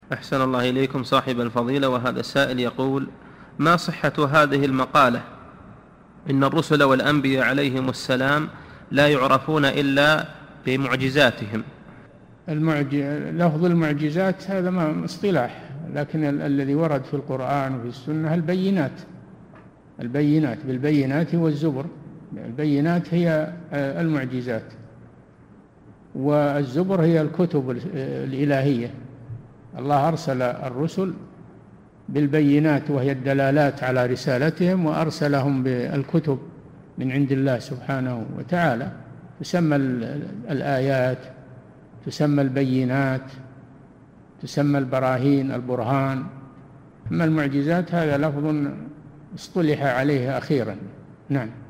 أحسن الله إليكم صاحب الفضيلة. وهذا السائل يقول: ما صحة هذه المقالة إن الرسل والأنبياء عليهم السلام لا يعرفون إلا بمعجزاتهم؟ لفظ المعجزات هذا ما اصطلاح، لكن الذي ورد في القرآن وفي السنة البينات بالبينات والزبر. البينات هي المعجزات، والزبر هي الكتب الإلهية. الله أرسل الرسل بالبينات وهي الدلالات على رسالتهم، وأرسلهم بالكتب من عند الله سبحانه وتعالى، تسمى الآيات، تسمى البينات، تسمى البراهين، البرهان. أما المعجزات هذا لفظ اصطلح عليه أخيرا. نعم.